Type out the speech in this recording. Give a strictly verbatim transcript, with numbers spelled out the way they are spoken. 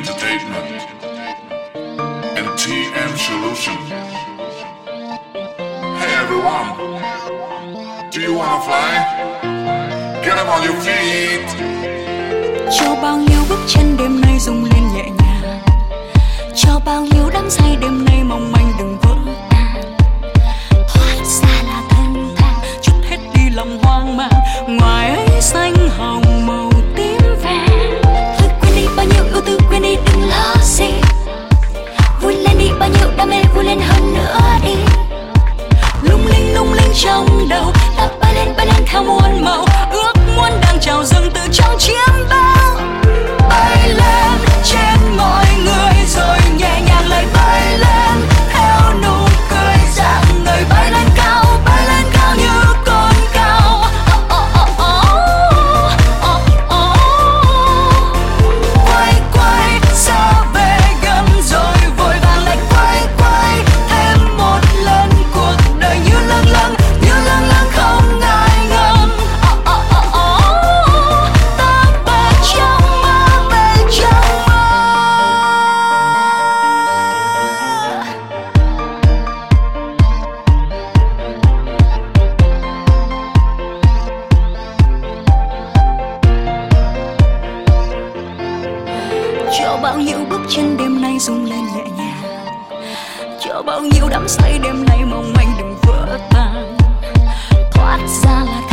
Entertainment and T M Solution. Hey everyone, do you wanna fly? Get up on your feet. Cho bao nhiêu bước chân đêm nay rung lên nhẹ nhàng, cho bao nhiêu đắm say đêm nay mong manh đừng vỡ tan. Thoát ra là thanh thang, chút hết đi lòng hoang mang. Ngoài ấy xanh hồng màu tím vàng. Thôi quên đi bao nhiêu ưu tư, quên đi đừng lo gì. Vui lên đi bao nhiêu đam mê, vui lên hơn nữa đi. Lung linh lung linh trong đầu, ta bay lên bay lên theo muôn màu. Ước muốn đang trào dâng từ trong chiêm bao. Bay lên trên mọi người rồi nhẹ nhàng lại bay lên theo nụ cười rạng ngời. Bay lên cao, bay lên cao như con cao. Oh, oh, oh, oh, oh, oh. Quay quay xa về gần rồi vội vàng lại quay quay thêm một lần. Cuộc đời như lâng lâng, như lâng lâng không ngại ngần. Oh, oh, oh, oh. Ta về trong mơ, về trong mơ. Cho bao nhiêu bước chân đêm nay rung lên nhẹ nhàng, cho bao nhiêu đắm say đêm nay mong manh đừng vỡ tan. Thoát ra là